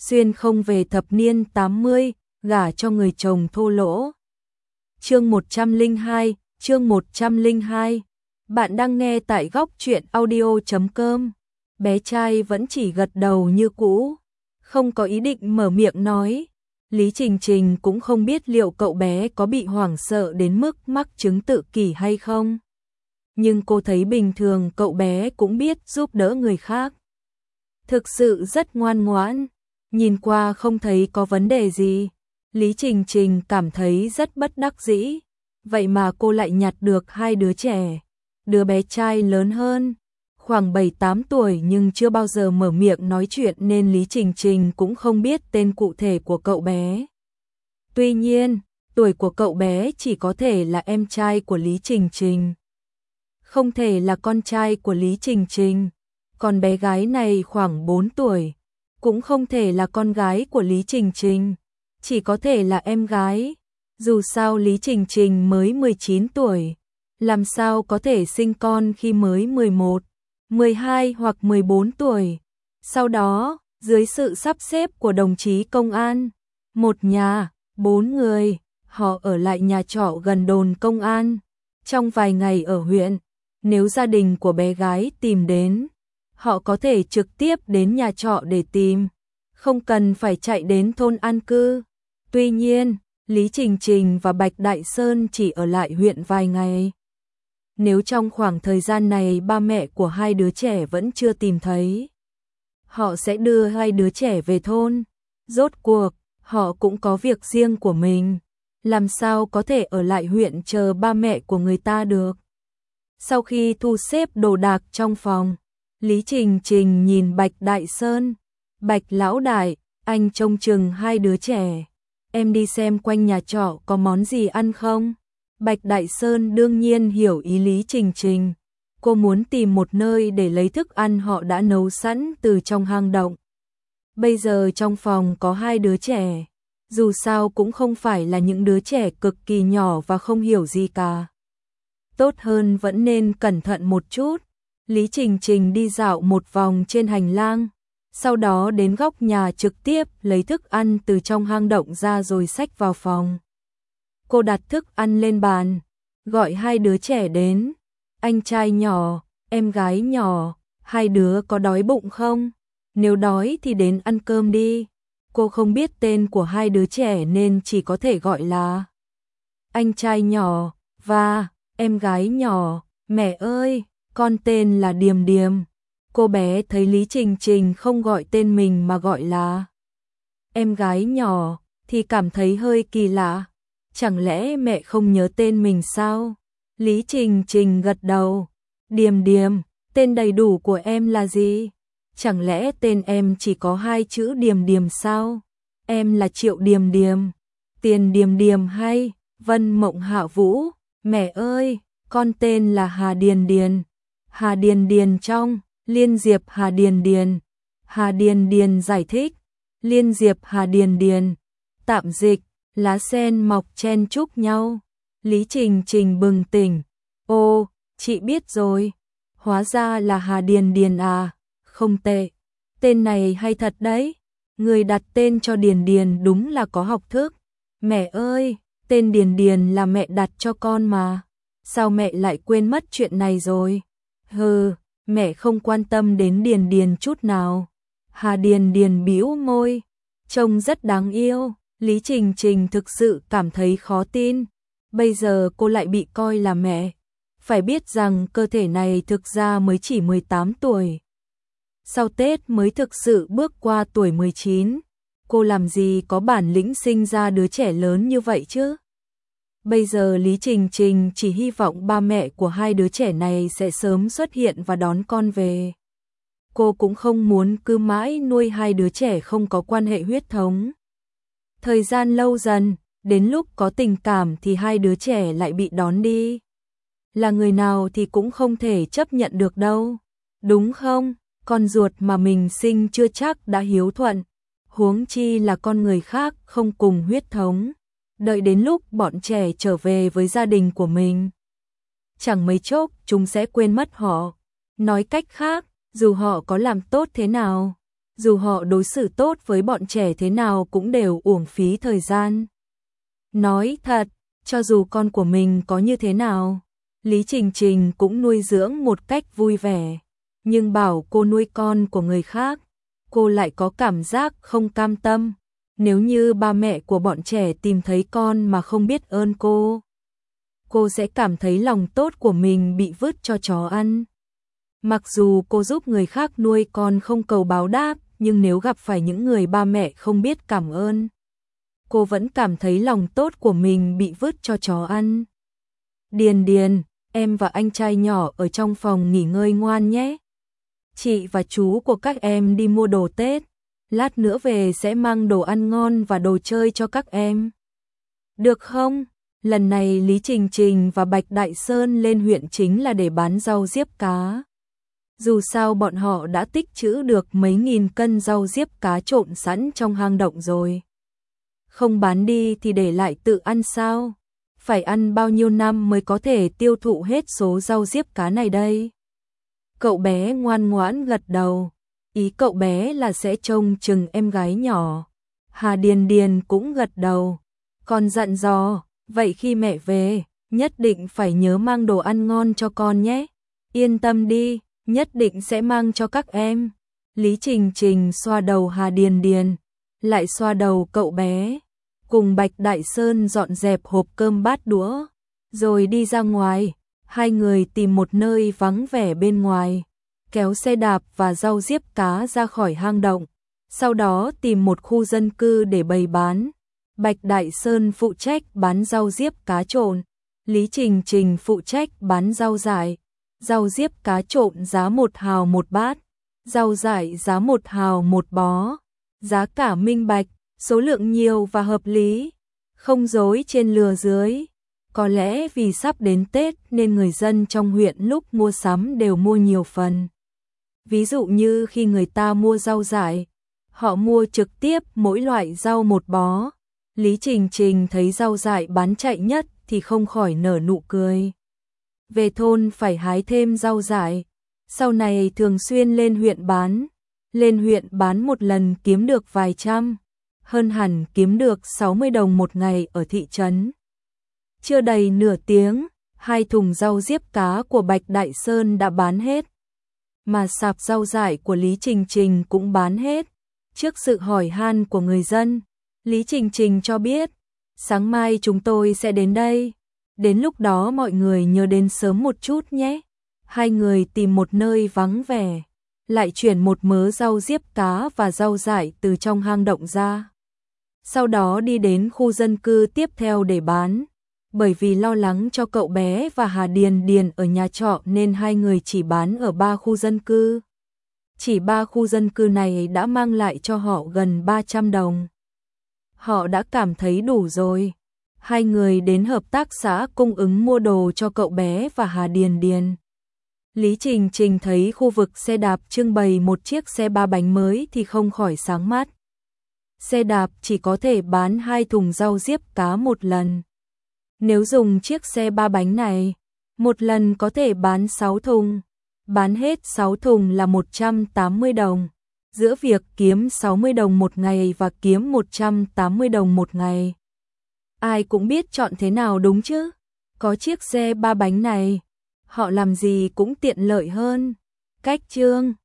xuyên không về thập niên 80, gả cho người chồng thô lỗ. Chương 102, chương 102. Bạn đang nghe tại góc truyện audio.com. Bé trai vẫn chỉ gật đầu như cũ, không có ý định mở miệng nói. Lý Trình Trình cũng không biết liệu cậu bé có bị hoảng sợ đến mức mắc chứng tự kỷ hay không. Nhưng cô thấy bình thường cậu bé cũng biết giúp đỡ người khác. Thực sự rất ngoan ngoãn, nhìn qua không thấy có vấn đề gì. Lý Trình Trình cảm thấy rất bất đắc dĩ. Vậy mà cô lại nhặt được hai đứa trẻ. Đứa bé trai lớn hơn, khoảng 7-8 tuổi nhưng chưa bao giờ mở miệng nói chuyện nên Lý Trình Trình cũng không biết tên cụ thể của cậu bé. Tuy nhiên, tuổi của cậu bé chỉ có thể là em trai của Lý Trình Trình, không thể là con trai của Lý Trình Trình. Còn bé gái này khoảng 4 tuổi, cũng không thể là con gái của Lý Trình Trình, chỉ có thể là em gái. Dù sao Lý Trình Trình mới 19 tuổi, làm sao có thể sinh con khi mới 11, 12 hoặc 14 tuổi. Sau đó, dưới sự sắp xếp của đồng chí công an, một nhà, 4 người, họ ở lại nhà trọ gần đồn công an. Trong vài ngày ở huyện, nếu gia đình của bé gái tìm đến, họ có thể trực tiếp đến nhà trọ để tìm, không cần phải chạy đến thôn an cư. Tuy nhiên, Lý Trình Trình và Bạch Đại Sơn chỉ ở lại huyện vài ngày. Nếu trong khoảng thời gian này ba mẹ của hai đứa trẻ vẫn chưa tìm thấy, họ sẽ đưa hai đứa trẻ về thôn. Rốt cuộc, họ cũng có việc riêng của mình, làm sao có thể ở lại huyện chờ ba mẹ của người ta được. Sau khi thu xếp đồ đạc trong phòng, Lý Trình Trình nhìn Bạch Đại Sơn. Bạch lão đại, anh trông chừng hai đứa trẻ. Em đi xem quanh nhà trọ có món gì ăn không? Bạch Đại Sơn đương nhiên hiểu ý Lý Trình Trình. Cô muốn tìm một nơi để lấy thức ăn họ đã nấu sẵn từ trong hang động. Bây giờ trong phòng có hai đứa trẻ. Dù sao cũng không phải là những đứa trẻ cực kỳ nhỏ và không hiểu gì cả. Tốt hơn vẫn nên cẩn thận một chút. Lý Trình Trình đi dạo một vòng trên hành lang, sau đó đến góc nhà trực tiếp lấy thức ăn từ trong hang động ra rồi xách vào phòng. Cô đặt thức ăn lên bàn, gọi hai đứa trẻ đến. Anh trai nhỏ, em gái nhỏ, hai đứa có đói bụng không? Nếu đói thì đến ăn cơm đi. Cô không biết tên của hai đứa trẻ nên chỉ có thể gọi là anh trai nhỏ và em gái nhỏ. Mẹ ơi, con tên là Điềm Điềm. Cô bé thấy Lý Trình Trình không gọi tên mình mà gọi là em gái nhỏ thì cảm thấy hơi kỳ lạ. Chẳng lẽ mẹ không nhớ tên mình sao? Lý Trình Trình gật đầu. Điềm Điềm, tên đầy đủ của em là gì? Chẳng lẽ tên em chỉ có 2 chữ Điềm Điềm sao? Em là Triệu Điềm Điềm, Tiền Điềm Điềm hay Vân Mộng Hạ Vũ? Mẹ ơi, con tên là Hà Điền Điền. Hà Điền Điền trong Liên Diệp Hà Điền Điền. Hà Điền Điền giải thích. Liên Diệp Hà Điền Điền. Tạm dịch, lá sen mọc chen chúc nhau. Lý Trình Trình bừng tỉnh. Ô, chị biết rồi. Hóa ra là Hà Điền Điền à, không tệ. Tên này hay thật đấy. Người đặt tên cho Điền Điền đúng là có học thức. Mẹ ơi, tên Điền Điền là mẹ đặt cho con mà. Sao mẹ lại quên mất chuyện này rồi? Hừ, mẹ không quan tâm đến Điền Điền chút nào. Hà Điền Điền bĩu môi, trông rất đáng yêu. Lý Trình Trình thực sự cảm thấy khó tin. Bây giờ cô lại bị coi là mẹ. Phải biết rằng cơ thể này thực ra mới chỉ 18 tuổi. Sau Tết mới thực sự bước qua tuổi 19. Cô làm gì có bản lĩnh sinh ra đứa trẻ lớn như vậy chứ? Bây giờ Lý Trình Trình chỉ hy vọng ba mẹ của hai đứa trẻ này sẽ sớm xuất hiện và đón con về. Cô cũng không muốn cứ mãi nuôi hai đứa trẻ không có quan hệ huyết thống. Thời gian lâu dần, đến lúc có tình cảm thì hai đứa trẻ lại bị đón đi. Là người nào thì cũng không thể chấp nhận được đâu. Đúng không? Con ruột mà mình sinh chưa chắc đã hiếu thuận. Huống chi là con người khác không cùng huyết thống. Đợi đến lúc bọn trẻ trở về với gia đình của mình, chẳng mấy chốc chúng sẽ quên mất họ. Nói cách khác, dù họ có làm tốt thế nào, dù họ đối xử tốt với bọn trẻ thế nào cũng đều uổng phí thời gian. Nói thật, cho dù con của mình có như thế nào, Lý Trình Trình cũng nuôi dưỡng một cách vui vẻ, nhưng bảo cô nuôi con của người khác, cô lại có cảm giác không cam tâm. Nếu như ba mẹ của bọn trẻ tìm thấy con mà không biết ơn cô sẽ cảm thấy lòng tốt của mình bị vứt cho chó ăn. Mặc dù cô giúp người khác nuôi con không cầu báo đáp, nhưng nếu gặp phải những người ba mẹ không biết cảm ơn, cô vẫn cảm thấy lòng tốt của mình bị vứt cho chó ăn. Điền Điền, em và anh trai nhỏ ở trong phòng nghỉ ngơi ngoan nhé. Chị và chú của các em đi mua đồ Tết, lát nữa về sẽ mang đồ ăn ngon và đồ chơi cho các em. Được không? Lần này Lý Trình Trình và Bạch Đại Sơn lên huyện chính là để bán rau diếp cá. Dù sao bọn họ đã tích trữ được mấy nghìn cân rau diếp cá trộn sẵn trong hang động rồi. Không bán đi thì để lại tự ăn sao? Phải ăn bao nhiêu năm mới có thể tiêu thụ hết số rau diếp cá này đây? Cậu bé ngoan ngoãn gật đầu. Ý cậu bé là sẽ trông chừng em gái nhỏ. Hà Điền Điền cũng gật đầu. Con dặn dò, vậy khi mẹ về, nhất định phải nhớ mang đồ ăn ngon cho con nhé. Yên tâm đi, nhất định sẽ mang cho các em. Lý Trình Trình xoa đầu Hà Điền Điền, lại xoa đầu cậu bé, cùng Bạch Đại Sơn dọn dẹp hộp cơm bát đũa, rồi đi ra ngoài. Hai người tìm một nơi vắng vẻ bên ngoài, kéo xe đạp và rau diếp cá ra khỏi hang động, sau đó tìm một khu dân cư để bày bán. Bạch Đại Sơn phụ trách bán rau diếp cá trộn, Lý Trình Trình phụ trách bán rau dại. Rau diếp cá trộn giá 1 hào một bát, rau dại giá 1 hào một bó. Giá cả minh bạch, số lượng nhiều và hợp lý, không dối trên lừa dưới. Có lẽ vì sắp đến Tết nên người dân trong huyện lúc mua sắm đều mua nhiều phần. Ví dụ như khi người ta mua rau dại, họ mua trực tiếp mỗi loại rau một bó. Lý Trình Trình thấy rau dại bán chạy nhất thì không khỏi nở nụ cười. Về thôn phải hái thêm rau dại, sau này thường xuyên lên huyện bán. Lên huyện bán một lần kiếm được vài trăm, hơn hẳn kiếm được 60 đồng một ngày ở thị trấn. Chưa đầy nửa tiếng, 2 thùng rau diếp cá của Bạch Đại Sơn đã bán hết. Mà sạp rau dại của Lý Trình Trình cũng bán hết. Trước sự hỏi han của người dân, Lý Trình Trình cho biết, sáng mai chúng tôi sẽ đến đây. Đến lúc đó mọi người nhớ đến sớm một chút nhé. Hai người tìm một nơi vắng vẻ, lại chuyển một mớ rau diếp cá và rau dại từ trong hang động ra. Sau đó đi đến khu dân cư tiếp theo để bán. Bởi vì lo lắng cho cậu bé và Hà Điền Điền ở nhà trọ nên hai người chỉ bán ở 3 khu dân cư. Chỉ 3 khu dân cư này đã mang lại cho họ gần 300 đồng. Họ đã cảm thấy đủ rồi. Hai người đến hợp tác xã cung ứng mua đồ cho cậu bé và Hà Điền Điền. Lý Trình Trình thấy khu vực xe đạp trưng bày một chiếc xe 3 bánh mới thì không khỏi sáng mắt. Xe đạp chỉ có thể bán 2 thùng rau diếp cá một lần. Nếu dùng chiếc xe 3 bánh này, một lần có thể bán 6 thùng. Bán hết 6 thùng là 180 đồng. Giữa việc kiếm 60 đồng một ngày và kiếm 180 đồng một ngày, ai cũng biết chọn thế nào đúng chứ. Có chiếc xe 3 bánh này, họ làm gì cũng tiện lợi hơn. Cách chương